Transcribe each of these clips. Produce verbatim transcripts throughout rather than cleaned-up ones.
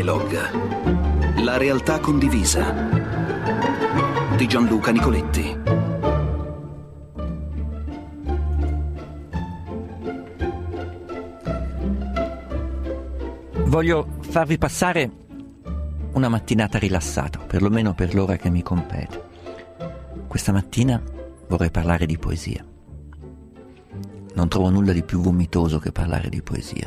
Dialogue. La realtà condivisa di Gianluca Nicoletti. Voglio farvi passare una mattinata rilassata, perlomeno per l'ora che mi compete. Questa mattina vorrei parlare di poesia. Non trovo nulla di più vomitoso che parlare di poesia.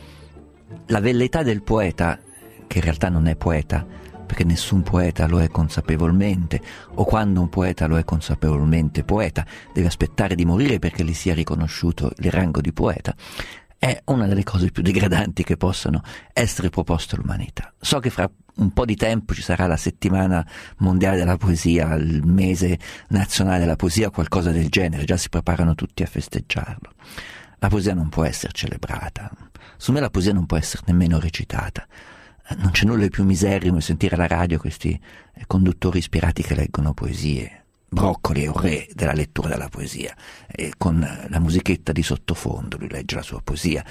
La velleità del poeta, che in realtà non è poeta, perché nessun poeta lo è consapevolmente, o quando un poeta lo è consapevolmente poeta, deve aspettare di morire perché gli sia riconosciuto il rango di poeta, è una delle cose più degradanti che possano essere proposte all'umanità. So che fra un po' di tempo ci sarà la settimana mondiale della poesia, il mese nazionale della poesia, qualcosa del genere, già si preparano tutti a festeggiarlo. La poesia non può essere celebrata, su me la poesia non può essere nemmeno recitata. Non c'è nulla di più miserrimo di sentire alla radio questi conduttori ispirati che leggono poesie. Broccoli è un re della lettura della poesia, e con la musichetta di sottofondo lui legge la sua poesia.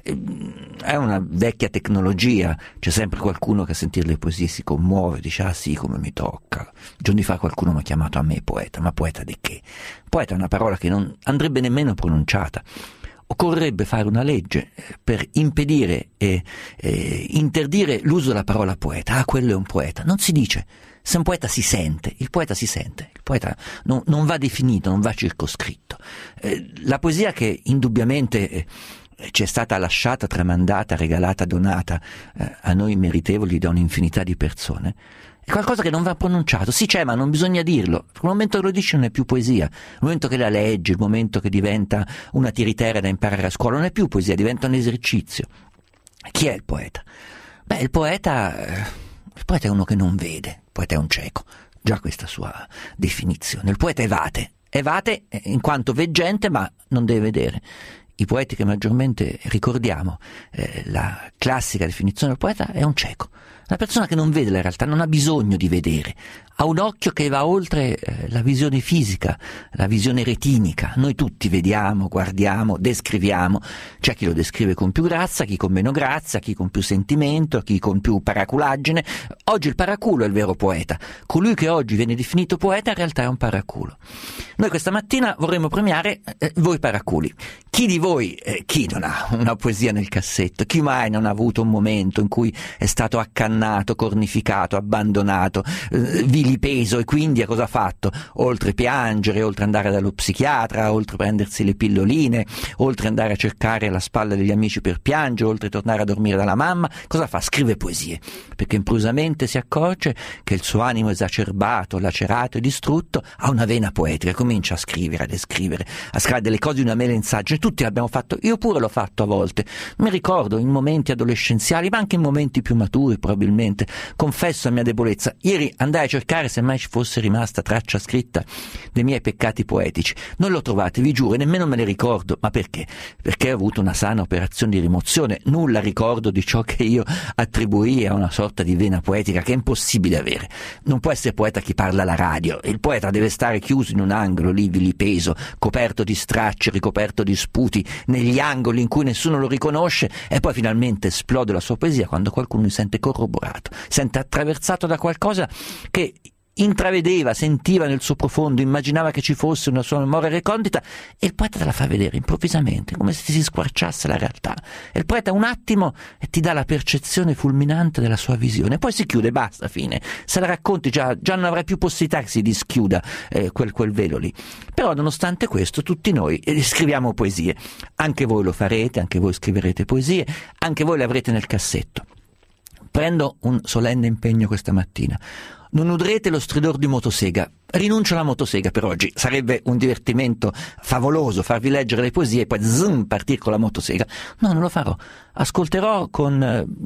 È una vecchia tecnologia, c'è sempre qualcuno che a sentire le poesie si commuove, dice ah sì, come mi tocca. Giorni fa qualcuno mi ha chiamato a me poeta, ma poeta di che? Poeta è una parola che non andrebbe nemmeno pronunciata. Occorrerebbe fare una legge per impedire e, e interdire l'uso della parola poeta. Ah, quello è un poeta. Non si dice. Se un poeta si sente, il poeta si sente, il poeta non, non va definito, non va circoscritto. Eh, la poesia che indubbiamente eh, ci è stata lasciata, tramandata, regalata, donata eh, a noi meritevoli da un'infinità di persone, è qualcosa che non va pronunciato. Sì, c'è, ma non bisogna dirlo. Il momento che lo dici non è più poesia. Il momento che la leggi, il momento che diventa una tiritera da imparare a scuola, non è più poesia, diventa un esercizio. Chi è il poeta? Beh, il poeta, il poeta è uno che non vede, il poeta è un cieco. Già questa sua definizione. Il poeta è vate. È vate in quanto veggente, ma non deve vedere. I poeti che maggiormente ricordiamo, eh, la classica definizione del poeta è un cieco. Una persona che non vede la realtà, non ha bisogno di vedere, ha un occhio che va oltre eh, la visione fisica, la visione retinica. Noi tutti vediamo, guardiamo, descriviamo. C'è chi lo descrive con più grazia, chi con meno grazia, chi con più sentimento, chi con più paraculaggine. Oggi il paraculo è il vero poeta. Colui che oggi viene definito poeta in realtà è un paraculo. Noi questa mattina vorremmo premiare eh, voi paraculi. Chi di voi, eh, chi non ha una poesia nel cassetto? Chi mai non ha avuto un momento in cui è stato accannato, cornificato, abbandonato, eh, vilipeso, e quindi a cosa ha fatto? Oltre piangere, oltre andare dallo psichiatra, oltre prendersi le pilloline, oltre andare a cercare la spalla degli amici per piangere, oltre tornare a dormire dalla mamma, cosa fa? Scrive poesie, perché improvvisamente si accorge che il suo animo esacerbato, lacerato e distrutto ha una vena poetica, comincia a scrivere, a descrivere, a scrivere delle cose di una melensaggine. Tutti l'abbiamo fatto, io pure l'ho fatto a volte, mi ricordo in momenti adolescenziali, ma anche in momenti più maturi probabilmente. Confesso la mia debolezza, ieri andai a cercare se mai ci fosse rimasta traccia scritta dei miei peccati poetici, non l'ho trovate, vi giuro, e nemmeno me le ricordo. Ma perché? Perché ho avuto una sana operazione di rimozione, nulla ricordo di ciò che io attribuii a una sorta di vena poetica che è impossibile avere. Non può essere poeta chi parla alla radio, il poeta deve stare chiuso in un angolo lì vilipeso, coperto di stracci, ricoperto di sputi, negli angoli in cui nessuno lo riconosce, e poi finalmente esplode la sua poesia quando qualcuno si sente corroborato, sente attraversato da qualcosa che intravedeva, sentiva nel suo profondo, immaginava che ci fosse una sua memoria recondita, e il poeta te la fa vedere improvvisamente, come se si squarciasse la realtà. E il poeta un attimo e ti dà la percezione fulminante della sua visione, poi si chiude, basta, fine. Se la racconti già, già non avrai più possibilità che si dischiuda eh, quel, quel velo lì. Però nonostante questo tutti noi eh, scriviamo poesie. Anche voi lo farete, anche voi scriverete poesie, anche voi le avrete nel cassetto. Prendo un solenne impegno questa mattina. Non udrete lo stridor di motosega. Rinuncio alla motosega per oggi. Sarebbe un divertimento favoloso farvi leggere le poesie e poi zoom, partire con la motosega. No, non lo farò. Ascolterò con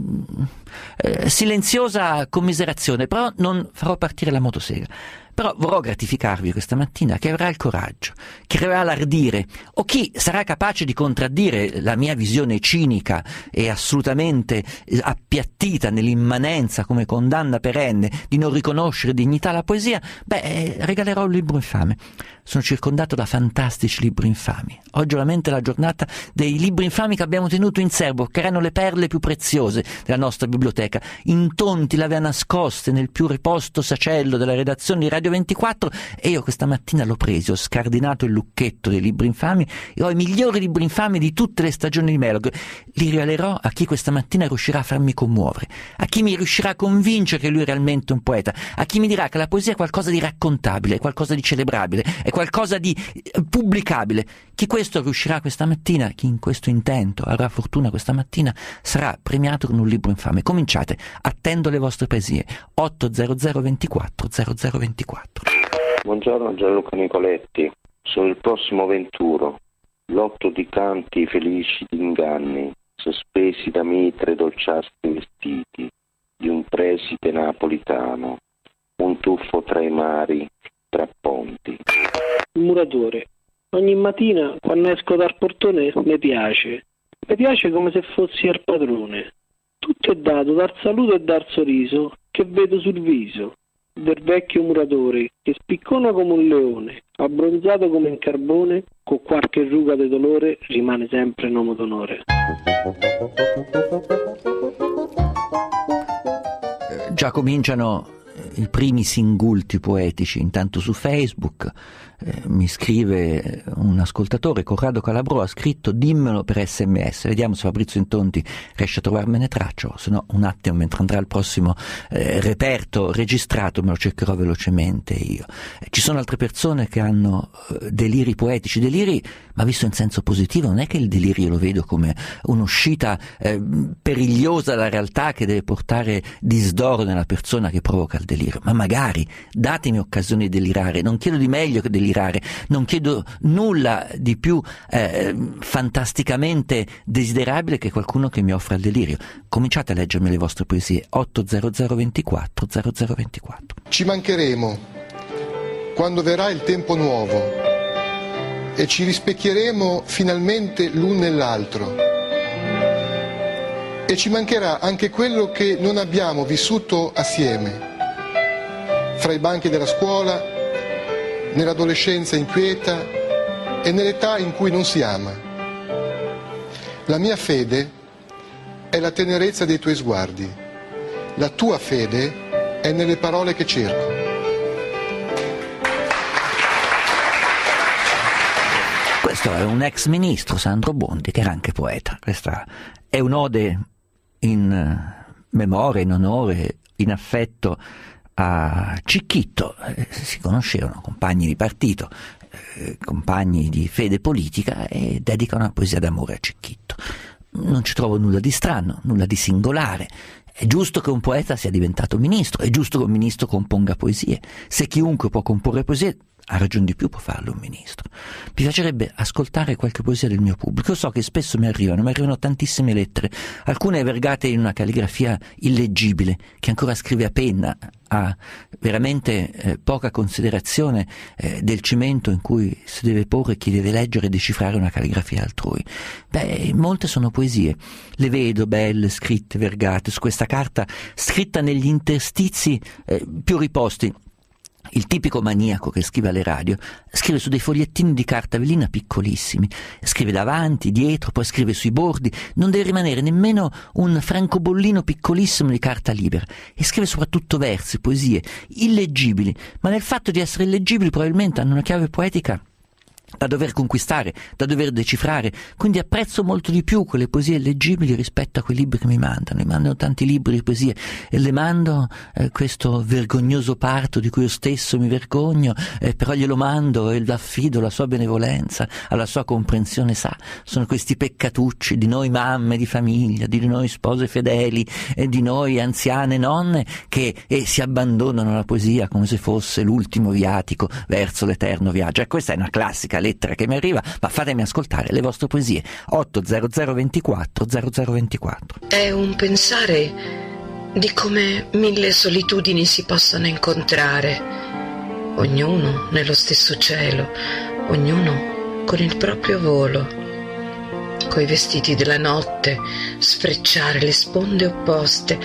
eh, silenziosa commiserazione, però non farò partire la motosega. Però vorrò gratificarvi questa mattina chi avrà il coraggio, chi avrà l'ardire, o chi sarà capace di contraddire la mia visione cinica e assolutamente appiattita nell'immanenza come condanna perenne di non riconoscere dignità alla poesia. Beh, regalerò un libro infame. sono circondato da fantastici libri infami. Oggi ovviamente è la giornata dei libri infami che abbiamo tenuto in serbo, che erano le perle più preziose della nostra biblioteca. Intonti le aveva nascoste nel più riposto sacello della redazione di Radio ventiquattro, e io questa mattina l'ho preso, ho scardinato il lucchetto dei libri infami e ho i migliori libri infami di tutte le stagioni di Melog. Li rivelerò a chi questa mattina riuscirà a farmi commuovere, a chi mi riuscirà a convincere che lui è realmente un poeta, a chi mi dirà che la poesia è qualcosa di raccontabile, è qualcosa di celebrabile, è qualcosa di pubblicabile. Chi questo riuscirà questa mattina, chi in questo intento avrà fortuna questa mattina, sarà premiato con un libro infame. Cominciate, attendo le vostre poesie. otto zero zero ventiquattro zero zero ventiquattro. Buongiorno Gianluca Nicoletti, sono il prossimo venturo, lotto di canti felici di inganni, sospesi da mitre dolciastri vestiti, di un preside napolitano, un tuffo tra i mari, tra ponti. Il muratore. Ogni mattina quando esco dal portone mi piace, mi piace come se fossi il padrone. Tutto è dato dal saluto e dal sorriso che vedo sul viso del vecchio muratore che spiccona come un leone, abbronzato come in carbone, con qualche ruga di dolore rimane sempre un uomo d'onore. Già cominciano i primi singulti poetici. Intanto su Facebook eh, mi scrive un ascoltatore, Corrado Calabro, ha scritto: dimmelo per sms. Vediamo se Fabrizio Intonti riesce a trovarmene traccia, se no un attimo mentre andrà il prossimo eh, reperto registrato me lo cercherò velocemente io. Eh, ci sono altre persone che hanno eh, deliri poetici, deliri ma visto in senso positivo. Non è che il delirio lo vedo come un'uscita eh, perigliosa dalla realtà che deve portare disdoro nella persona che provoca il delirio, ma magari datemi occasione di delirare. Non chiedo di meglio che delirare, non chiedo nulla di più eh, fantasticamente desiderabile che qualcuno che mi offra il delirio. Cominciate a leggermi le vostre poesie. otto zero zero ventiquattro zero zero ventiquattro. Ci mancheremo quando verrà il tempo nuovo e ci rispecchieremo finalmente l'un nell'altro, e ci mancherà anche quello che non abbiamo vissuto assieme fra i banchi della scuola, nell'adolescenza inquieta e nell'età in cui non si ama. La mia fede è la tenerezza dei tuoi sguardi, la tua fede è nelle parole che cerco. Questo è un ex ministro, Sandro Bondi, che era anche poeta. Questa è un'ode in memoria, in onore, in affetto a Cicchitto. Eh, si conoscevano, compagni di partito, eh, compagni di fede politica, e dedica una poesia d'amore a Cicchitto. Non ci trovo nulla di strano, nulla di singolare. È giusto che un poeta sia diventato ministro, è giusto che un ministro componga poesie. Se chiunque può comporre poesie, a ragion di più può farlo un ministro. Mi piacerebbe ascoltare qualche poesia del mio pubblico. Io so che spesso mi arrivano, mi arrivano tantissime lettere, alcune vergate in una calligrafia illeggibile, che ancora scrive a penna, ha veramente eh, poca considerazione eh, del cimento in cui si deve porre chi deve leggere e decifrare una calligrafia altrui. Beh, molte sono poesie, le vedo belle, scritte, vergate, su questa carta scritta negli interstizi eh, più riposti. Il tipico maniaco che scrive alle radio scrive su dei fogliettini di carta velina piccolissimi, scrive davanti, dietro, poi scrive sui bordi, non deve rimanere nemmeno un francobollino piccolissimo di carta libera, e scrive soprattutto versi, poesie illeggibili, ma nel fatto di essere illeggibili probabilmente hanno una chiave poetica da dover conquistare, da dover decifrare. Quindi apprezzo molto di più quelle poesie leggibili rispetto a quei libri che mi mandano. Mi mandano tanti libri di poesie e le mando eh, questo vergognoso parto di cui io stesso mi vergogno, eh, però glielo mando e l'affido alla sua benevolenza, alla sua comprensione. Sa, sono questi peccatucci di noi mamme di famiglia, di noi spose fedeli e di noi anziane nonne che eh, si abbandonano alla poesia come se fosse l'ultimo viatico verso l'eterno viaggio. E questa è una classica lettera che mi arriva, ma fatemi ascoltare le vostre poesie. otto zero zero ventiquattro zero zero ventiquattro. È un pensare di come mille solitudini si possano incontrare, ognuno nello stesso cielo, ognuno con il proprio volo, coi vestiti della notte sfrecciare le sponde opposte,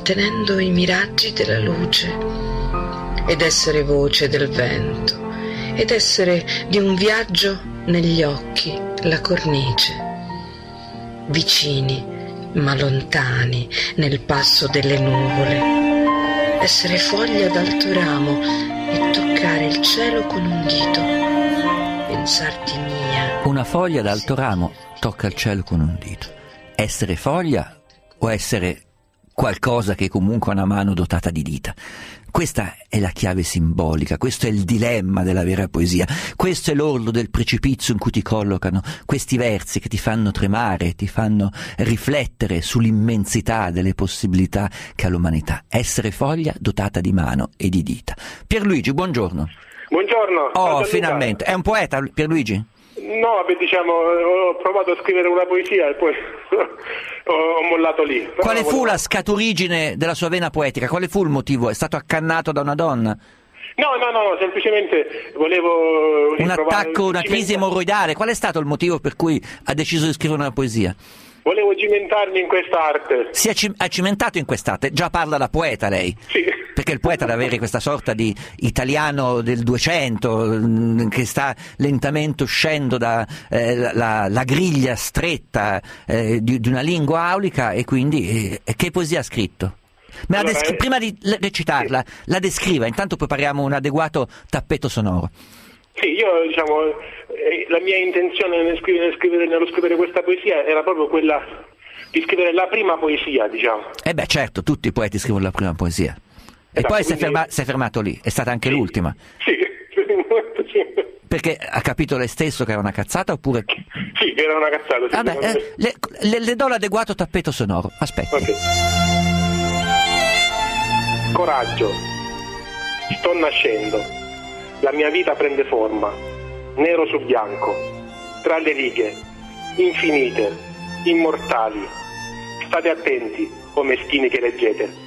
trattenendo i miraggi della luce, ed essere voce del vento ed essere di un viaggio negli occhi la cornice. Vicini ma lontani nel passo delle nuvole. Essere foglia d'alto ramo e toccare il cielo con un dito. Pensarti mia. Una foglia d'alto ramo tocca il cielo con un dito. Essere foglia o essere qualcosa che comunque ha una mano dotata di dita? Questa è la chiave simbolica, questo è il dilemma della vera poesia, questo è l'orlo del precipizio in cui ti collocano questi versi che ti fanno tremare, ti fanno riflettere sull'immensità delle possibilità che ha l'umanità. Essere foglia dotata di mano e di dita. Pierluigi, buongiorno. Buongiorno. Oh, finalmente. È un poeta, Pierluigi? No, vabbè, diciamo, ho provato a scrivere una poesia e poi ho mollato lì. Però Quale fu volevo... la scaturigine della sua vena poetica? Quale fu il motivo? È stato accannato da una donna? No, no, no, semplicemente volevo... Un provare... attacco, una crisi emorroidale? Qual è stato il motivo per cui ha deciso di scrivere una poesia? Volevo cimentarmi in quest'arte. Si è ci- ha cimentato in quest'arte? Già parla da poeta lei? Sì. Perché il poeta deve avere questa sorta di italiano del duecento mh, che sta lentamente uscendo da eh, la, la griglia stretta eh, di, di una lingua aulica, e quindi eh, che poesia ha scritto? Me la Allora, descri- eh... prima di recitarla, sì. La descriva, intanto prepariamo un adeguato tappeto sonoro. Sì, io diciamo, eh, la mia intenzione nel scrivere, nel scrivere, nello scrivere questa poesia era proprio quella di scrivere la prima poesia, diciamo. Eh beh, certo, tutti i poeti scrivono la prima poesia. E esatto, poi quindi... si, è ferma- si è fermato lì, è stata anche sì. l'ultima. Sì, sì. Perché ha capito lei stesso che era una cazzata oppure... Sì, era una cazzata. Sì, Vabbè, eh, le, le, le do l'adeguato tappeto sonoro, aspetti. Okay. Coraggio, sto nascendo, la mia vita prende forma, nero su bianco, tra le righe, infinite, immortali. State attenti, o meschini che leggete.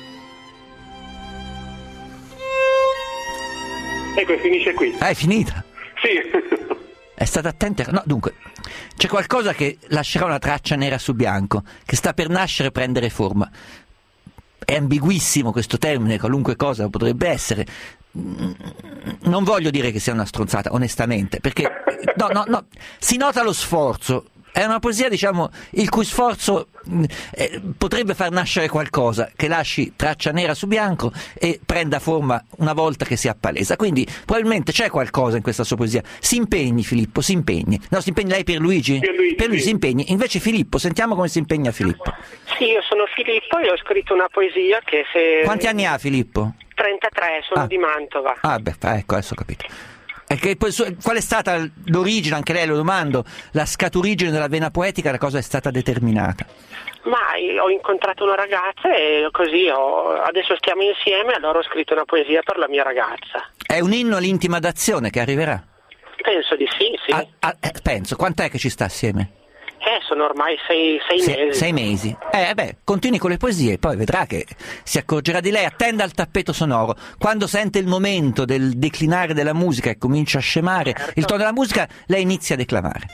Ecco, e finisce qui. Ah, è finita? Sì. È stata attenta? No, dunque, c'è qualcosa che lascerà una traccia nera su bianco, che sta per nascere e prendere forma. È ambiguissimo questo termine, qualunque cosa potrebbe essere. Non voglio dire che sia una stronzata, onestamente, perché no, no, no, si nota lo sforzo. È una poesia, diciamo, il cui sforzo eh, potrebbe far nascere qualcosa che lasci traccia nera su bianco e prenda forma una volta che si appalesa. Quindi probabilmente c'è qualcosa in questa sua poesia. Si impegni, Filippo, si impegni. No, si impegni lei, Pierluigi? Pierluigi, Pierluigi sì. Si impegni. Invece Filippo, sentiamo come si impegna Filippo. Sì, io sono Filippo e ho scritto una poesia che se... Quanti anni ha Filippo? trentatré, sono ah. di Mantova. Ah, beh, ecco, adesso ho capito. E che, qual è stata l'origine, anche lei lo domando, la scaturigine della vena poetica, da cosa è stata determinata? Ma ho incontrato una ragazza e così ho, adesso stiamo insieme, allora ho scritto una poesia per la mia ragazza. È un inno all'intima d'azione che arriverà? Penso di sì, sì. Ah, ah, eh, penso, quant'è che ci sta assieme? Eh, sono ormai sei, sei Se, mesi. Sei mesi. Eh, beh, continui con le poesie, poi vedrà che si accorgerà di lei. Attenda il tappeto sonoro. Quando sente il momento del declinare della musica e comincia a scemare certo. il tono della musica, lei inizia a declamare.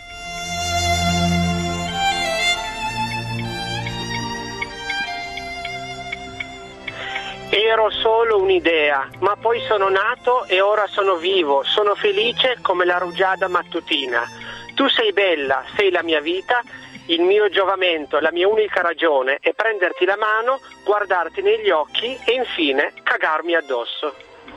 Ero solo un'idea, ma poi sono nato e ora sono vivo, sono felice come la rugiada mattutina. Tu sei bella, sei la mia vita, il mio giovamento, la mia unica ragione è prenderti la mano, guardarti negli occhi e infine cagarmi addosso.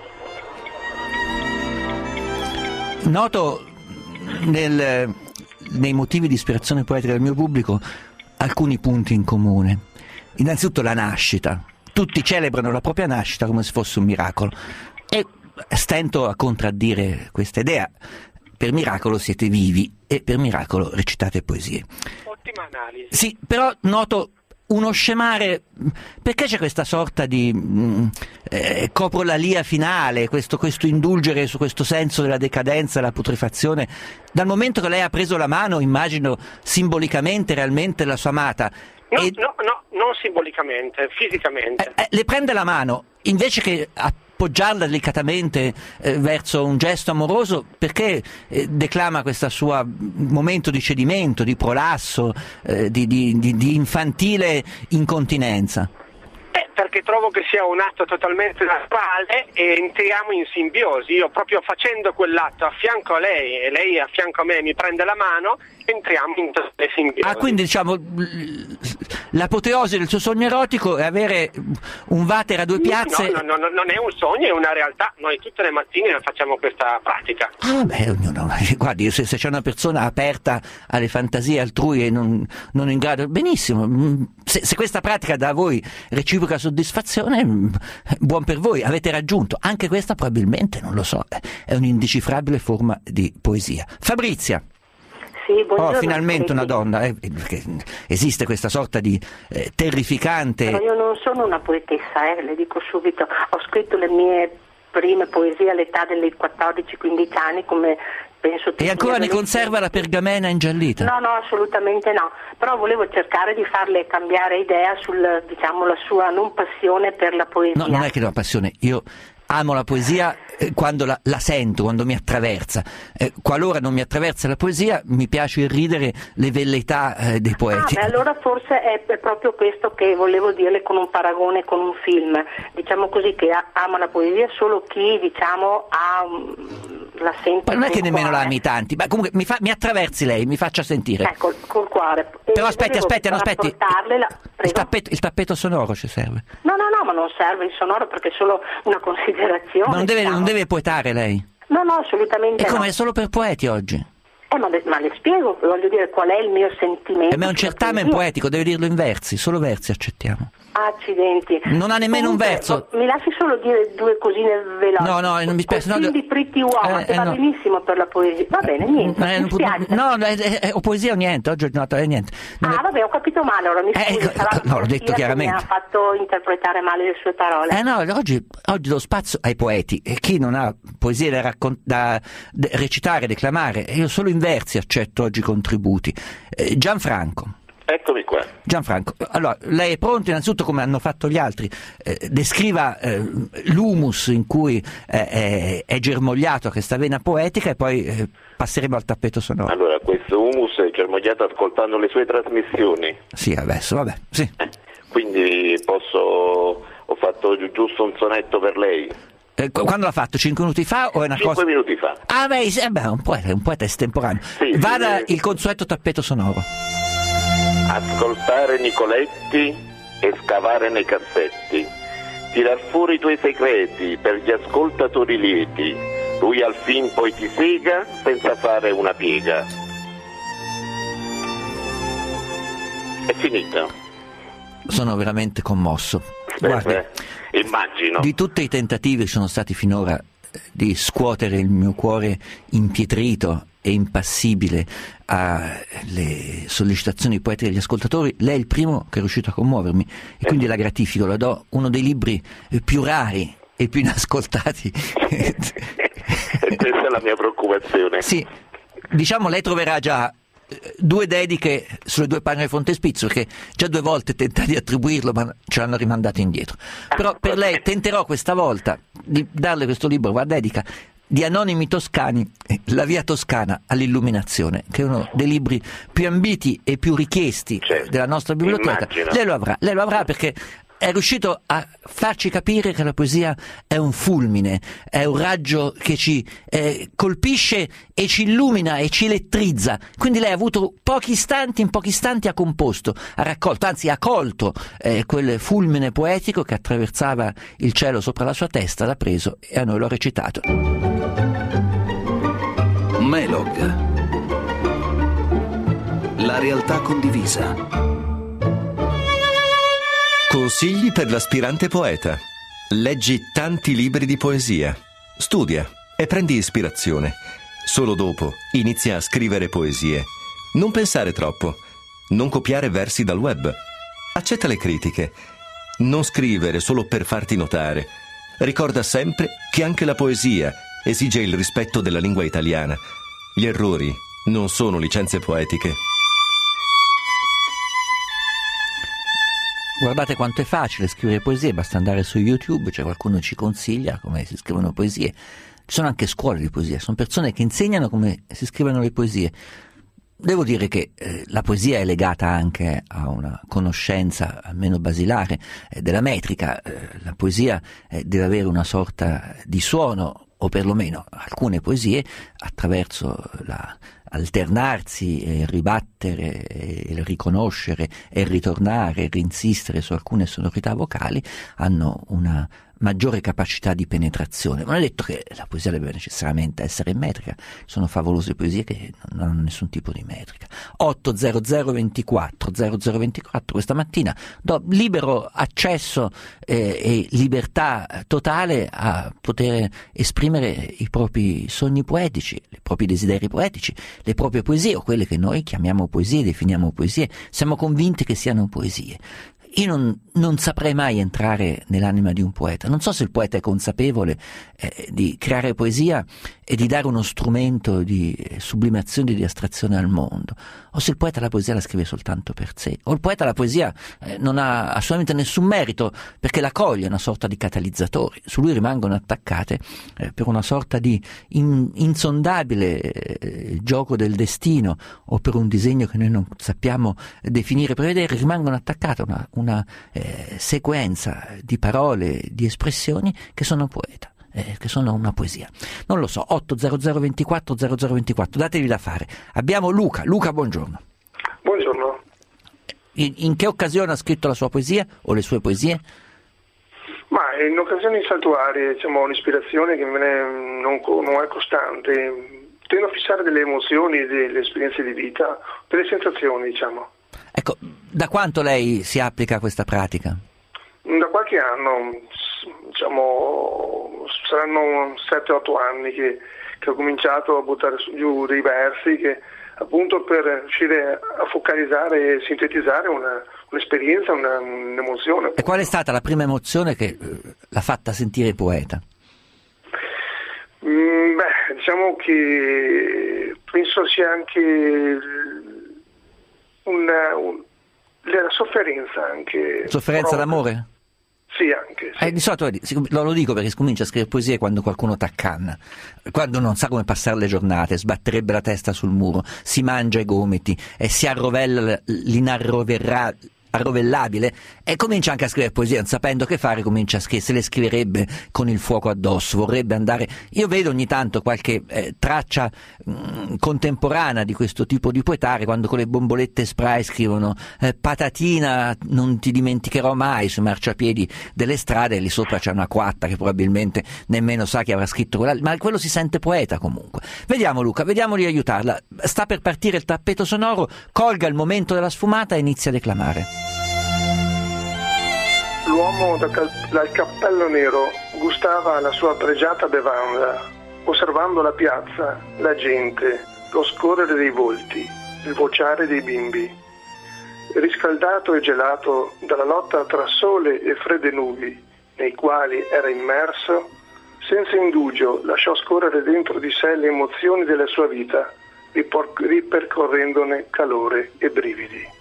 Noto nel, nei motivi di ispirazione poetica del mio pubblico alcuni punti in comune. Innanzitutto la nascita. Tutti celebrano la propria nascita come se fosse un miracolo. E stento a contraddire questa idea. Per miracolo siete vivi e per miracolo recitate poesie. Ottima analisi. Sì, però noto uno scemare. Perché c'è questa sorta di mh, eh, coprolalia finale, questo, questo indulgere su questo senso della decadenza, della putrefazione? Dal momento che lei ha preso la mano, immagino simbolicamente, realmente, la sua amata. No, e... no, no, non simbolicamente, fisicamente. Eh, eh, le prende la mano, invece che appoggiarla delicatamente eh, verso un gesto amoroso, perché eh, declama questo suo momento di cedimento, di prolasso, eh, di, di, di, di infantile incontinenza? Eh, perché trovo che sia un atto totalmente naturale e entriamo in simbiosi. Io proprio facendo quell'atto a fianco a lei e lei a fianco a me mi prende la mano, entriamo in totale simbiosi. Ah, quindi diciamo l'apoteosi del suo sogno erotico è avere un water a due piazze? No, no, no, non è un sogno, è una realtà. Noi tutte le mattine facciamo questa pratica. Ah, beh, ognuno, guardi, se, se c'è una persona aperta alle fantasie altrui e non, non in grado, benissimo. Se, se questa pratica dà a voi reciproca soddisfazione, buon per voi, avete raggiunto. Anche questa probabilmente, non lo so, è un'indecifrabile forma di poesia. Fabrizia. Sì, buongiorno. Oh, finalmente una donna, eh, perché esiste questa sorta di eh, terrificante... Però io non sono una poetessa, eh, le dico subito. Ho scritto le mie prime poesie all'età dei quattordici quindici anni, come penso tutti. E ancora ne conserva la pergamena ingiallita? No, no, assolutamente no. Però volevo cercare di farle cambiare idea sul, diciamo, la sua non passione per la poesia. No, non è che non ho passione, io amo la poesia eh, quando la, la sento, quando mi attraversa. Eh, qualora non mi attraversa la poesia, mi piace irridere le velleità eh, dei poeti. Ah, beh, allora forse è, è proprio questo che volevo dirle con un paragone con un film. Diciamo così, che a, ama la poesia solo chi, diciamo, ha um, la sente. Ma non è che nemmeno cuore. la ami tanti, ma comunque mi, fa, mi attraversi lei, mi faccia sentire. Ecco, col cuore. Però aspetti, aspetti, non aspetti. La... Il tappeto, il tappeto sonoro ci serve. No, no, no, ma non serve il sonoro perché è solo una considerazione. Ma non deve, diciamo. non deve poetare lei? No, no, assolutamente E come, no. è solo per poeti oggi? Eh, ma, ma le spiego, voglio dire qual è il mio sentimento. E ma è un certamen poetico, deve dirlo in versi, solo versi accettiamo. Accidenti. Non ha nemmeno Comunque, un verso. Mi lasci solo dire due cosine veloci. No, no, non mi spiace. No, di Pretty Woman, eh, che eh, va no. benissimo per la poesia. Va bene, niente, Eh, mi spiace. no, no, è, è, o poesia o niente, oggi è giornata, è niente. Non Ah, è... vabbè, ho capito male, ora mi Eh, scusi, sarà no, l'ho la detto poesia chiaramente. che mi ha fatto interpretare male le sue parole. Eh no, oggi, oggi do spazio ai poeti, e chi non ha poesie da, raccont- da de- recitare, declamare, io solo in versi accetto oggi contributi. Eh, Gianfranco. Eccomi qua. Gianfranco, allora, lei è pronto innanzitutto come hanno fatto gli altri, eh, descriva eh, l'humus in cui eh, è, è germogliato questa vena poetica e poi eh, passeremo al tappeto sonoro. Allora, questo humus è germogliato ascoltando le sue trasmissioni. Sì, adesso, vabbè, sì. Eh, quindi posso... ho fatto giusto un sonetto per lei. Eh, quando l'ha fatto? Cinque minuti fa o è una Cinque cosa... minuti fa. Ah beh, sì, eh, beh, un poeta, un poeta estemporaneo. Sì, Vada sì. il consueto tappeto sonoro. Ascoltare Nicoletti e scavare nei cassetti, tirar fuori i tuoi segreti per gli ascoltatori lieti, lui al fin poi ti sega senza fare una piega. È finito. Sono veramente commosso. Beh, Guardi, beh, immagino. di tutti i tentativi che sono stati finora di scuotere il mio cuore impietrito e impassibile alle sollecitazioni poetiche degli ascoltatori, lei è il primo che è riuscito a commuovermi e quindi la gratifico, la do uno dei libri più rari e più inascoltati. E questa è la mia preoccupazione. Sì, diciamo lei troverà già due dediche sulle due pagine di Frontespizio, perché già due volte tentai di attribuirlo ma ce l'hanno rimandato indietro. Però per lei tenterò questa volta di darle questo libro, una dedica di Anonimi Toscani, La via toscana all'illuminazione, che è uno dei libri più ambiti e più richiesti certo, della nostra biblioteca. Immagino. Lei lo avrà, lei lo avrà perché è riuscito a farci capire che la poesia è un fulmine, è un raggio che ci eh, colpisce e ci illumina e ci elettrizza. Quindi lei ha avuto pochi istanti, in pochi istanti ha composto, ha raccolto, anzi ha colto eh, quel fulmine poetico che attraversava il cielo sopra la sua testa, l'ha preso e a noi l'ha recitato. Melog. La realtà condivisa. Consigli per l'aspirante poeta. Leggi tanti libri di poesia. Studia e prendi ispirazione. Solo dopo inizia a scrivere poesie. Non pensare troppo. Non copiare versi dal web. Accetta le critiche. Non scrivere solo per farti notare. Ricorda sempre che anche la poesia esige il rispetto della lingua italiana. Gli errori non sono licenze poetiche. Guardate quanto è facile scrivere poesie, basta andare su YouTube, c'è qualcuno che ci consiglia come si scrivono poesie. Ci sono anche scuole di poesia, sono persone che insegnano come si scrivono le poesie. devo dire che eh, la poesia è legata anche a una conoscenza almeno basilare eh, della metrica. Eh, la poesia eh, deve avere una sorta di suono, o perlomeno alcune poesie, attraverso la alternarsi e il ribattere e il riconoscere e il ritornare e rinsistere su alcune sonorità vocali, hanno una maggiore capacità di penetrazione. Non è detto che la poesia debba necessariamente essere in metrica, sono favolose poesie che non hanno nessun tipo di metrica. otto zero zero ventiquattro zero zero ventiquattro questa mattina do libero accesso eh, e libertà totale a poter esprimere i propri sogni poetici, i propri desideri poetici, le proprie poesie, o quelle che noi chiamiamo poesie, definiamo poesie, siamo convinti che siano poesie. Io non, non saprei mai entrare nell'anima di un poeta. Non so se il poeta è consapevole eh, di creare poesia e di dare uno strumento di sublimazione e di astrazione al mondo, o se il poeta la poesia la scrive soltanto per sé, o il poeta la poesia eh, non ha assolutamente nessun merito perché la coglie una sorta di catalizzatore, su lui rimangono attaccate eh, per una sorta di in, insondabile eh, gioco del destino, o per un disegno che noi non sappiamo definire, prevedere, rimangono attaccate una, una eh, sequenza di parole, di espressioni che sono poeta. Eh, che sono una poesia. Non lo so. Otto zero zero ventiquattro zero zero ventiquattro, datevi da fare. Abbiamo Luca. Luca, buongiorno. Buongiorno. In, in che occasione ha scritto la sua poesia o le sue poesie? Ma in occasioni saltuarie, diciamo, un'ispirazione che me ne, non, non è costante. Tendo a fissare delle emozioni, delle esperienze di vita, delle sensazioni, diciamo. Ecco, da quanto lei si applica a questa pratica? Da qualche anno, diciamo, saranno sette otto anni che, che ho cominciato a buttare giù dei versi che, appunto, per riuscire a focalizzare e sintetizzare una, un'esperienza, una, un'emozione. E qual è stata la prima emozione che l'ha fatta sentire poeta? Mm, beh, diciamo che penso sia anche una, un, la sofferenza anche. Sofferenza proprio. D'amore? Sì, anche. Sì. Eh, di solito lo, lo dico perché si comincia a scrivere poesie quando qualcuno t'accanna, quando non sa come passare le giornate, sbatterebbe la testa sul muro, si mangia i gomiti e si arrovella l'inarroverà arrovellabile, e comincia anche a scrivere poesie, non sapendo che fare comincia a scrivere, se le scriverebbe con il fuoco addosso, vorrebbe andare. Io vedo ogni tanto qualche eh, traccia mh, contemporanea di questo tipo di poetare, quando con le bombolette spray scrivono eh, patatina non ti dimenticherò mai sui marciapiedi delle strade, e lì sopra c'è una quatta che probabilmente nemmeno sa chi avrà scritto quella, ma quello si sente poeta comunque. Vediamo Luca, vediamo di aiutarla, sta per partire il tappeto sonoro, colga il momento della sfumata e inizia a declamare. L'uomo dal, dal cappello nero gustava la sua pregiata bevanda, osservando la piazza, la gente, lo scorrere dei volti, il vociare dei bimbi. Riscaldato e gelato dalla lotta tra sole e fredde nubi, nei quali era immerso, senza indugio lasciò scorrere dentro di sé le emozioni della sua vita, ripercorrendone calore e brividi.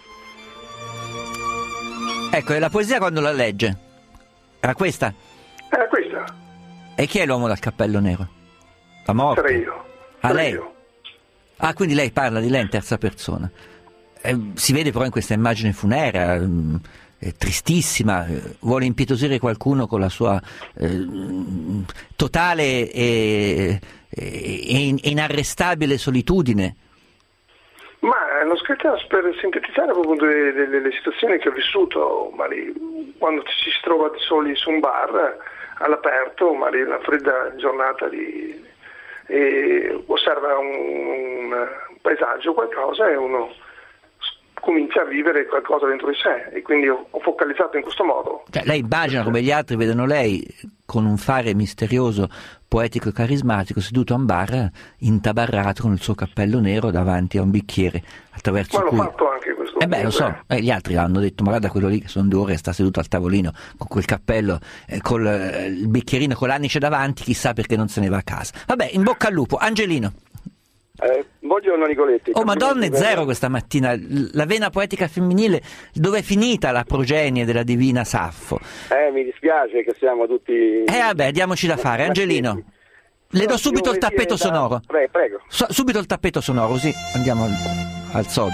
Ecco, e la poesia quando la legge? Era questa? Era questa. E chi è l'uomo dal cappello nero? La morte? Sarei io. Ah, Sarei lei? Io. Ah, quindi lei parla di lei in terza persona. Eh, si vede però in questa immagine funerea, mh, eh, tristissima, eh, vuole impietosire qualcuno con la sua eh, totale e, e, e inarrestabile solitudine. Ma l'ho scritta per sintetizzare proprio delle, delle, delle situazioni che ho vissuto, magari quando ci si trova soli su un bar all'aperto, magari una fredda giornata di, e osserva un, un paesaggio, qualcosa, e uno comincia a vivere qualcosa dentro di sé, e quindi ho, ho focalizzato in questo modo. Cioè, lei immagina come gli altri vedono lei con un fare misterioso, poetico e carismatico, seduto a un bar, intabarrato con il suo cappello nero davanti a un bicchiere, attraverso Ma l'ho cui... fatto anche questo. Eh beh, lo so, eh, gli altri hanno detto, ma guarda quello lì che sono due ore, sta seduto al tavolino con quel cappello, eh, col eh, il bicchierino con l'anice davanti, chissà perché non se ne va a casa. Vabbè, in bocca al lupo. Angelino. Eh, buongiorno Nicoletti. Oh, Madonna è zero questa mattina, la vena poetica femminile, dove è finita la progenie della divina Saffo? Eh, mi dispiace che siamo tutti... Eh vabbè, diamoci da fare. Angelino. Le do subito il tappeto da... sonoro. Prego, prego. So, subito il tappeto sonoro, così andiamo al, al sodo.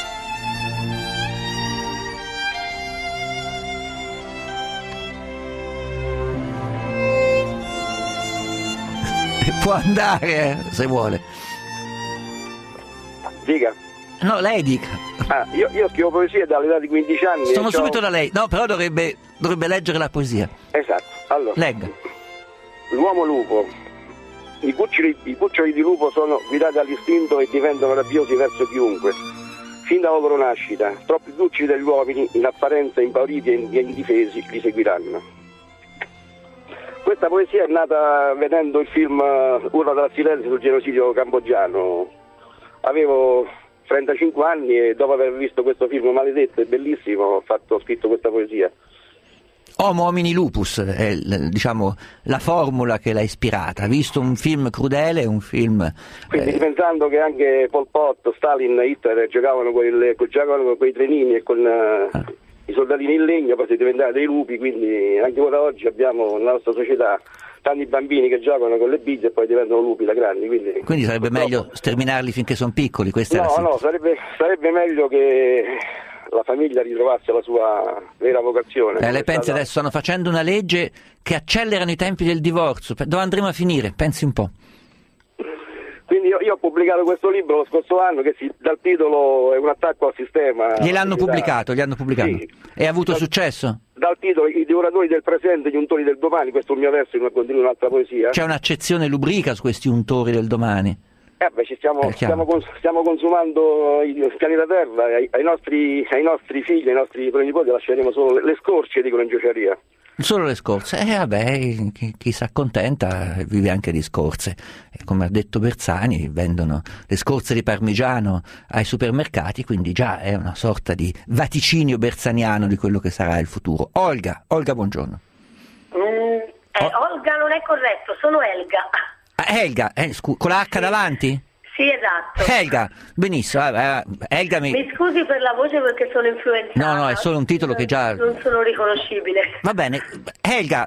Può andare, eh, se vuole. Dica. No, lei dica. Ah, io, io scrivo poesie dall'età di quindici anni. Sono c'ho... subito da lei. No, però dovrebbe, dovrebbe leggere la poesia. Esatto. Allora. Legga. L'uomo lupo. I cuccioli, I cuccioli di lupo sono guidati dall'istinto e diventano rabbiosi verso chiunque. Fin dalla loro nascita, troppi cuccioli degli uomini, in apparenza impauriti e indifesi, li seguiranno. Questa poesia è nata vedendo il film Urla dal silenzio sul genocidio cambogiano. Avevo trentacinque anni e dopo aver visto questo film maledetto e bellissimo ho, fatto, ho scritto questa poesia. Homo homini lupus è, diciamo, la formula che l'ha ispirata. Ha visto un film crudele, un film... Quindi eh... pensando che anche Pol Pot, Stalin, Hitler giocavano con, il, giocavano con quei trenini e con ah. i soldatini in legno, poi si diventano dei lupi, quindi anche ora oggi abbiamo nella nostra società tanti bambini che giocano con le biglie e poi diventano lupi da grandi. Quindi, quindi sarebbe purtroppo... meglio sterminarli finché sono piccoli? Questa no, è la no, sarebbe, sarebbe meglio che... la famiglia ritrovasse la sua vera vocazione. Eh, lei pensa stata... adesso stanno facendo una legge che accelerano i tempi del divorzio, dove andremo a finire? Pensi un po'. Quindi io, io ho pubblicato questo libro lo scorso anno che si, dal titolo è un attacco al sistema. Gliel'hanno pubblicato, gli hanno pubblicato. Sì. E ha avuto dal, successo? Dal titolo I divoratori del presente, gli untori del domani, questo è un mio verso in una, in un'altra poesia. C'è un'accezione lubrica su questi untori del domani. Eh beh, ci stiamo, stiamo, stiamo consumando il pianeta Terra, ai, ai, nostri, ai nostri figli, ai nostri pronipoti lasceremo solo le, le scorce, dicono in giociaria. Solo le scorze? Eh vabbè, chi, chi si accontenta vive anche di scorze. E come ha detto Bersani, vendono le scorze di parmigiano ai supermercati, quindi già è una sorta di vaticinio bersaniano di quello che sarà il futuro. Olga, Olga, buongiorno. Mm, eh, oh. Olga non è corretto, sono Elga. Helga, eh, scu- con la H davanti? Sì, esatto. Helga, benissimo. Eh, Helga mi... mi scusi per la voce perché sono influenzata. No, no, è solo un titolo che già... Non sono riconoscibile. Va bene. Helga,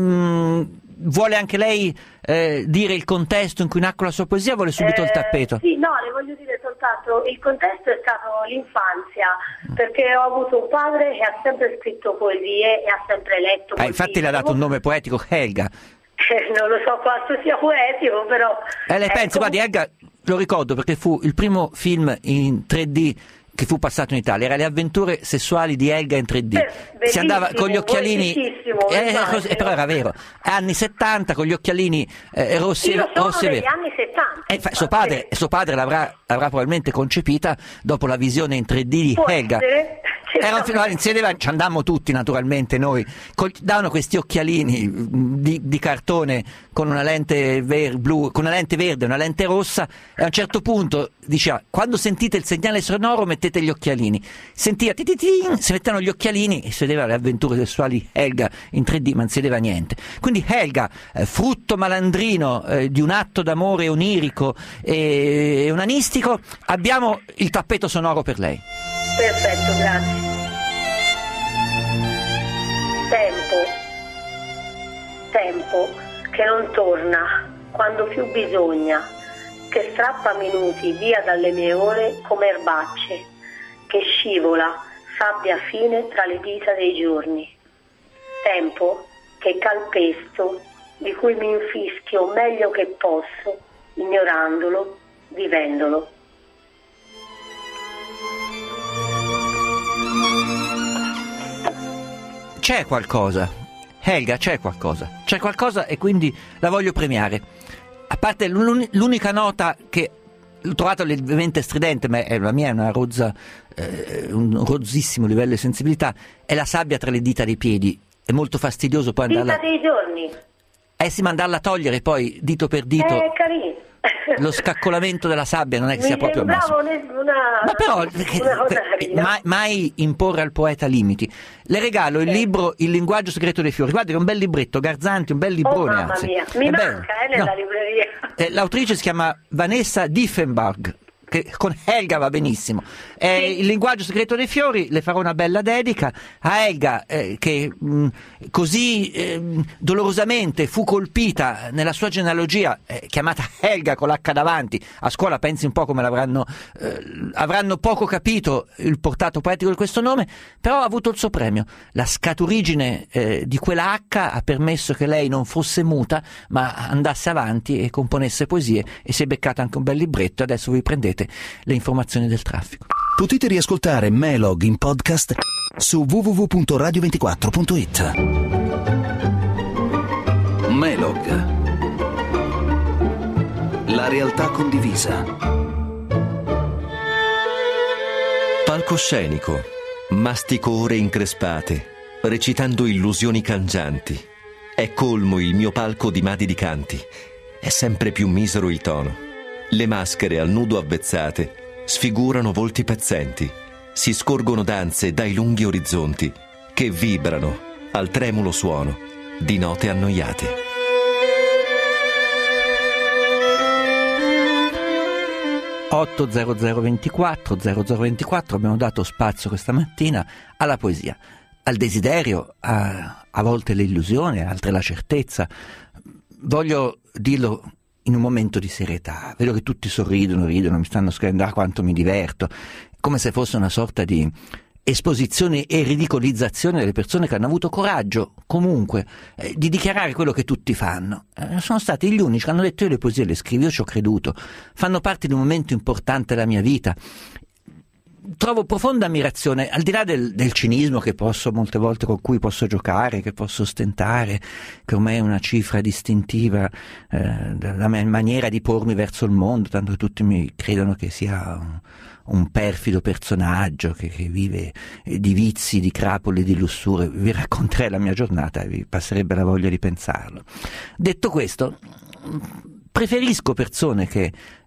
mh, vuole anche lei eh, dire il contesto in cui nacque la sua poesia o vuole subito eh, il tappeto? Sì, no, le voglio dire soltanto, il contesto è stato l'infanzia, perché ho avuto un padre che ha sempre scritto poesie e ha sempre letto poesie. Ah, infatti le ha dato un nome poetico, Helga. Non lo so quanto sia poetico, però... Eh, lei pensa, guardi, Helga, lo ricordo perché fu il primo film in tre D che fu passato in Italia, era Le avventure sessuali di Helga in tre D. Beh, si andava con gli occhialini, eh, così, però era vero, anni settanta con gli occhialini eh, rossi, Io sono rossi degli anni settanta. Eh, suo padre, suo padre l'avrà, l'avrà probabilmente concepita dopo la visione in tre D di Può Helga. Essere. Era un film, insieme, ci andammo tutti naturalmente noi, col, davano questi occhialini di, di cartone con una lente ver, blu, con una lente verde e una lente rossa, e a un certo punto diceva: quando sentite il segnale sonoro mettete gli occhialini. Sentiva tititin, si mettevano gli occhialini e si vedeva le avventure sessuali di Helga in tre D, ma non si vedeva niente. Quindi Helga, eh, frutto malandrino eh, di un atto d'amore onirico e, e unanistico, abbiamo il tappeto sonoro per lei. Perfetto, grazie. Tempo, tempo che non torna quando più bisogna, che strappa minuti via dalle mie ore come erbacce, che scivola sabbia fine tra le dita dei giorni. Tempo che calpesto, di cui mi infischio meglio che posso, ignorandolo, vivendolo. C'è qualcosa, Helga, c'è qualcosa, c'è qualcosa e quindi la voglio premiare. A parte l'unica nota che l'ho trovata lievemente stridente, ma è, la mia è una rozza, eh, un rozzissimo livello di sensibilità, è la sabbia tra le dita dei piedi. È molto fastidioso poi andarla... Dita dei giorni. Eh sì, ma andarla a togliere poi dito per dito. È carino. Lo scaccolamento della sabbia non è che Mi sia proprio sembrava massimo. una, Ma però una cosa carina. mai, mai imporre al poeta limiti. Le regalo il libro Il linguaggio segreto dei fiori. Guardi, è un bel libretto, Garzanti, un bel librone. Oh, mamma anzi. mia, mi è manca bello. eh, nella no. libreria. Eh, l'autrice si chiama Vanessa Diffenberg. che con Helga va benissimo. È il linguaggio segreto dei fiori, le farò una bella dedica a Helga, eh, che mh, così eh, dolorosamente fu colpita nella sua genealogia, eh, chiamata Helga con l'H davanti. A scuola pensi un po' come l'avranno, eh, avranno poco capito il portato poetico di questo nome, però ha avuto il suo premio. La scaturigine eh, di quella H ha permesso che lei non fosse muta, ma andasse avanti e componesse poesie, e si è beccata anche un bel libretto. Adesso vi prendete le informazioni del traffico. Potete riascoltare Melog in podcast su w w w punto radio ventiquattro punto it. Melog, la realtà condivisa. Palcoscenico, mastico ore increspate, recitando illusioni cangianti. È colmo il mio palco di madi di canti, è sempre più misero il tono. Le maschere al nudo avvezzate sfigurano volti pezzenti, si scorgono danze dai lunghi orizzonti che vibrano al tremulo suono di note annoiate. otto zero zero ventiquattro zero zero ventiquattro abbiamo dato spazio questa mattina alla poesia, al desiderio, a, a volte l'illusione, altre la certezza. Voglio dirlo in un momento di serietà. Vedo che tutti sorridono, ridono, mi stanno scrivendo ah, quanto mi diverto, come se fosse una sorta di esposizione e ridicolizzazione delle persone che hanno avuto coraggio comunque eh, di dichiarare quello che tutti fanno. Eh, sono stati gli unici che hanno detto: io le poesie le scrivo, io ci ho creduto, fanno parte di un momento importante della mia vita. Trovo profonda ammirazione, al di là del, del cinismo che posso molte volte con cui posso giocare, che posso ostentare, che ormai è una cifra distintiva eh, della mia maniera di pormi verso il mondo, tanto che tutti mi credono che sia un, un perfido personaggio che, che vive di vizi, di crapoli, di lussurie. Vi racconterei la mia giornata e vi passerebbe la voglia di pensarlo. Detto questo, preferisco persone che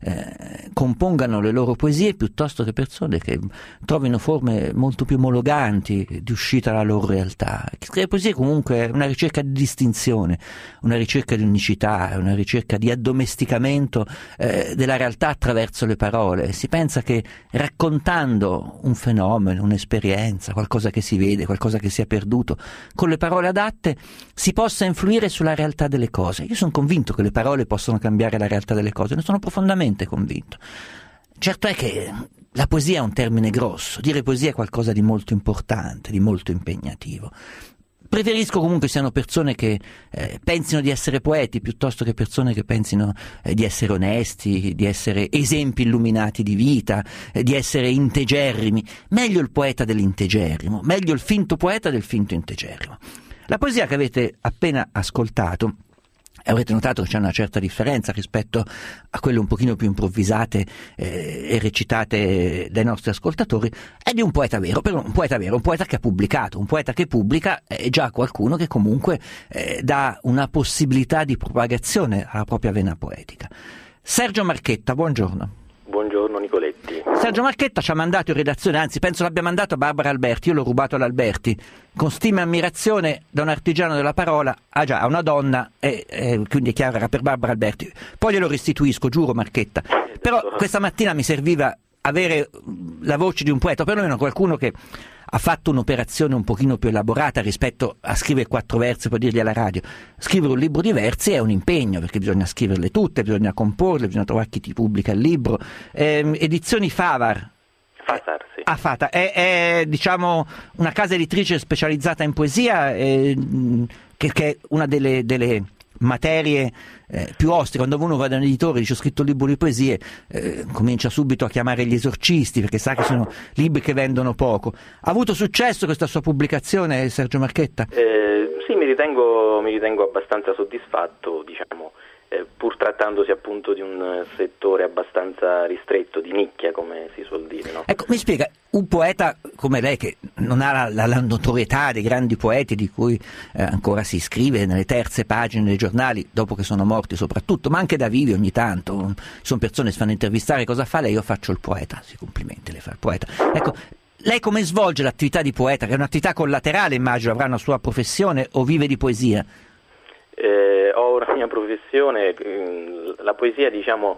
eh, compongano le loro poesie piuttosto che persone che trovino forme molto più omologanti di uscita dalla loro realtà. Scrivere poesie comunque è una ricerca di distinzione, una ricerca di unicità, una ricerca di addomesticamento eh, della realtà attraverso le parole. Si pensa che raccontando un fenomeno, un'esperienza, qualcosa che si vede, qualcosa che si è perduto, con le parole adatte si possa influire sulla realtà delle cose. Io sono convinto che le parole possono cambiare la realtà delle cose, ne sono profondamente convinto. Certo è che la poesia è un termine grosso, dire poesia è qualcosa di molto importante, di molto impegnativo. Preferisco comunque siano persone che eh, pensino di essere poeti piuttosto che persone che pensino eh, di essere onesti, di essere esempi illuminati di vita, eh, di essere integerrimi. Meglio il poeta dell'integerrimo, meglio il finto poeta del finto integerrimo. La poesia che avete appena ascoltato, avrete notato che c'è una certa differenza rispetto a quelle un pochino più improvvisate eh, e recitate dai nostri ascoltatori, è di un poeta vero, però un poeta vero, un poeta che ha pubblicato, un poeta che pubblica è già qualcuno che comunque eh, dà una possibilità di propagazione alla propria vena poetica. Sergio Marchetta, buongiorno. Buongiorno Nicoletti. Sergio Marchetta ci ha mandato in redazione, anzi penso l'abbia mandato a Barbara Alberti, io l'ho rubato all'Alberti, con stima e ammirazione da un artigiano della parola, ah già, a una donna, e, e quindi è chiaro, era per Barbara Alberti. Poi glielo restituisco, giuro Marchetta. Però questa mattina mi serviva avere la voce di un poeta, o perlomeno qualcuno che ha fatto un'operazione un pochino più elaborata rispetto a scrivere quattro versi e poi dirli alla radio. Scrivere un libro di versi è un impegno, perché bisogna scriverle tutte, bisogna comporle, bisogna trovare chi ti pubblica il libro. Eh, edizioni Favar. Fatar, sì. Ah, Fata. È, è diciamo una casa editrice specializzata in poesia, eh, che, che è una delle, delle materie eh, più oste. Quando uno va da un editore e dice ho scritto un libro di poesie, eh, comincia subito a chiamare gli esorcisti, perché sa che sono libri che vendono poco. Ha avuto successo questa sua pubblicazione, Sergio Marchetta? Eh, sì, mi ritengo, mi ritengo abbastanza soddisfatto, diciamo, eh, pur trattandosi appunto di un settore abbastanza ristretto, di nicchia, come si suol dire, no? Ecco, mi spiega, un poeta come lei, che non ha la, la, la notorietà dei grandi poeti di cui eh, ancora si scrive nelle terze pagine dei giornali, dopo che sono morti soprattutto, ma anche da vivi ogni tanto, sono persone che si fanno intervistare, cosa fa lei? Io faccio il poeta. Si complimenti, lei fa il poeta. Ecco, lei come svolge l'attività di poeta, che è un'attività collaterale, immagino, avrà una sua professione, o vive di poesia? Eh, ho una mia professione, la poesia diciamo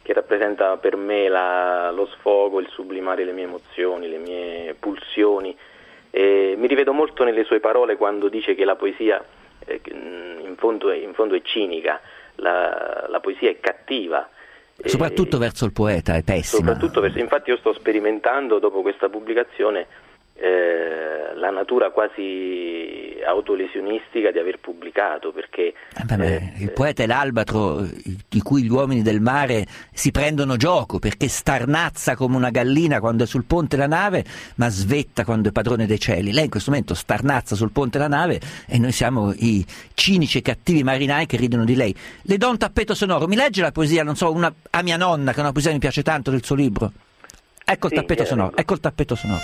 che rappresenta per me la, lo sfogo, il sublimare le mie emozioni, le mie pulsioni. E mi rivedo molto nelle sue parole quando dice che la poesia eh, in, fondo è, in fondo è cinica, la, la poesia è cattiva. Soprattutto e, verso il poeta è pessima. Soprattutto verso, infatti io sto sperimentando dopo questa pubblicazione eh, la natura quasi autolesionistica di aver pubblicato, perché eh beh, eh, il poeta è l'albatro di cui gli uomini del mare si prendono gioco, perché starnazza come una gallina quando è sul ponte la nave, ma svetta quando è padrone dei cieli. Lei in questo momento starnazza sul ponte la nave e noi siamo i cinici e cattivi marinai che ridono di lei. Le do un tappeto sonoro, mi legge la poesia, non so, una a mia nonna, che è una poesia che mi piace tanto del suo libro. Ecco il sì, tappeto sonoro, ecco il tappeto sonoro.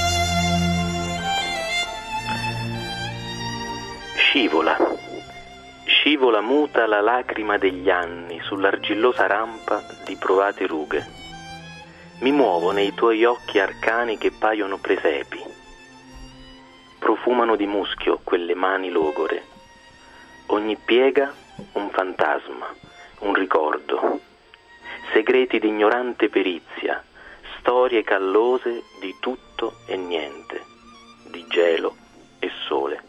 Scivola, scivola muta la lacrima degli anni sull'argillosa rampa di provate rughe. Mi muovo nei tuoi occhi arcani che paiono presepi. Profumano di muschio quelle mani logore. Ogni piega un fantasma, un ricordo. Segreti di ignorante perizia, storie callose di tutto e niente, di gelo e sole.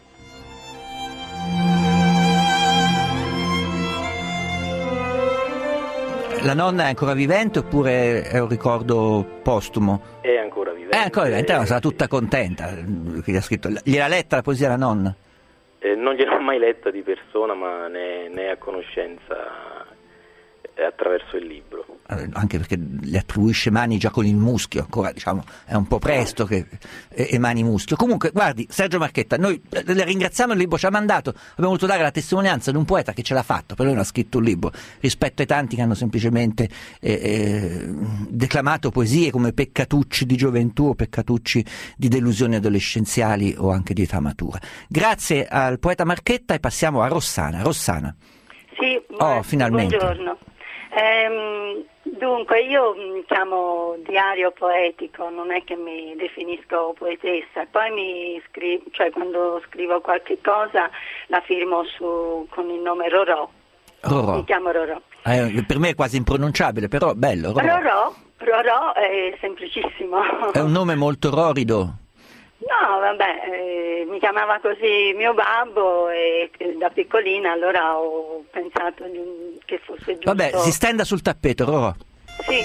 La nonna è ancora vivente oppure è un ricordo postumo? È ancora vivente. È ancora vivente, no, sarà tutta contenta. Chi ha scritto? Gliel'ha letta la poesia la nonna? Eh, non gliel'ho mai letta di persona, ma ne, ne è a conoscenza attraverso il libro. Anche perché le attribuisce mani già con il muschio, ancora diciamo è un po' presto che e, e mani muschio. Comunque guardi Sergio Marchetta, noi le ringraziamo, il libro ci ha mandato, abbiamo voluto dare la testimonianza di un poeta che ce l'ha fatto, per lui non ha scritto un libro, rispetto ai tanti che hanno semplicemente eh, eh, declamato poesie come Peccatucci di gioventù o Peccatucci di delusioni adolescenziali o anche di età matura. Grazie al poeta Marchetta e passiamo a Rossana. Rossana. Sì, oh, finalmente. Buongiorno. Ehm, dunque io mi chiamo diario poetico, non è che mi definisco poetessa, poi mi scrivo, cioè quando scrivo qualche cosa la firmo su, con il nome Rorò. Rorò. Mi chiamo Rorò. Eh, per me è quasi impronunciabile, però bello. Rorò. Rorò, Rorò è semplicissimo. È un nome molto rorido. No, vabbè, eh, mi chiamava così mio babbo e da piccolina allora ho pensato che fosse giusto. Vabbè, si stenda sul tappeto, Rorò. Sì.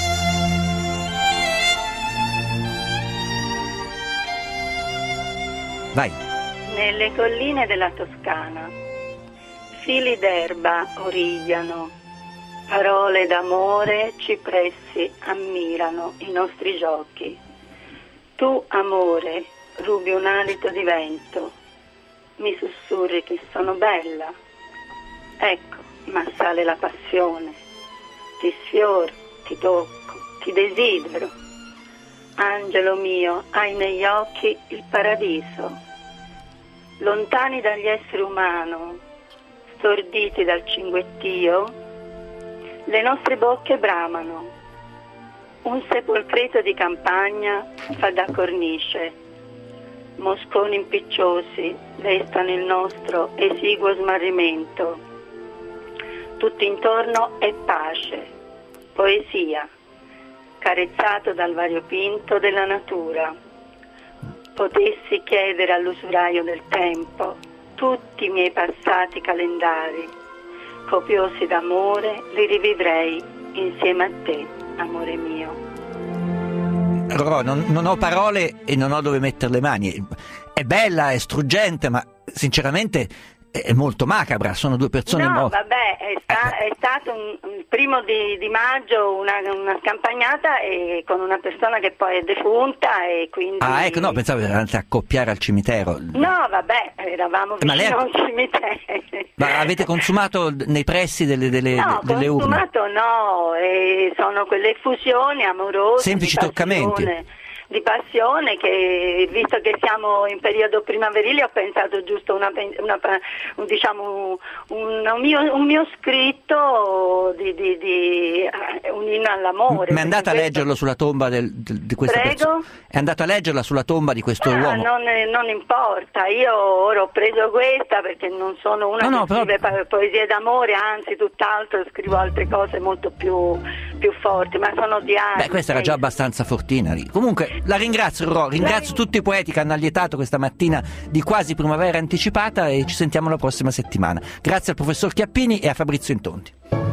Vai. Nelle colline della Toscana, fili d'erba origliano, parole d'amore, cipressi ammirano i nostri giochi. Tu, amore, rubi un alito di vento, mi sussurri che sono bella. Ecco, ma sale la passione. Ti sfioro, ti tocco, ti desidero. Angelo mio, hai negli occhi il paradiso. Lontani dagli esseri umani, storditi dal cinguettio, le nostre bocche bramano. Un sepolcreto di campagna fa da cornice. Mosconi impicciosi destano il nostro esiguo smarrimento. Tutto intorno è pace, poesia, carezzato dal variopinto della natura. Potessi chiedere all'usuraio del tempo tutti i miei passati calendari, copiosi d'amore li rivivrei insieme a te. Amore mio. Rorò, non, non ho parole e non ho dove mettere le mani. È bella, è struggente, ma sinceramente è molto macabra. Sono due persone no, morte. Vabbè, è, sta, è stato un, il primo di, di maggio una, una scampagnata e con una persona che poi è defunta e quindi. Ah, ecco, no, pensavo che erate a accoppiare al cimitero. No, vabbè, eravamo vicino lei... a un cimitero. Ma avete consumato nei pressi delle, delle, no, delle urne? No, consumato no, e sono quelle effusioni amorose. Semplici toccamenti. Di passione che, visto che siamo in periodo primaverile, ho pensato giusto una, una, un, diciamo un, un, mio, un mio scritto di, di, di un un inno all'amore. Ma è andata a questo... leggerlo sulla tomba del, del, di questa Prego? persona? È andata a leggerla sulla tomba di questo Ah, uomo? non, non importa, io ora ho preso questa perché non sono una no, che no, scrive però... po- poesie d'amore, anzi tutt'altro, scrivo altre cose molto più, più forti, ma sono diari. Beh, questa era già abbastanza fortina lì. Comunque la ringrazio, Rorò, ringrazio la... tutti i poeti che hanno allietato questa mattina di quasi primavera anticipata, e ci sentiamo la prossima settimana. Grazie al professor Chiappini e a Fabrizio Intonti.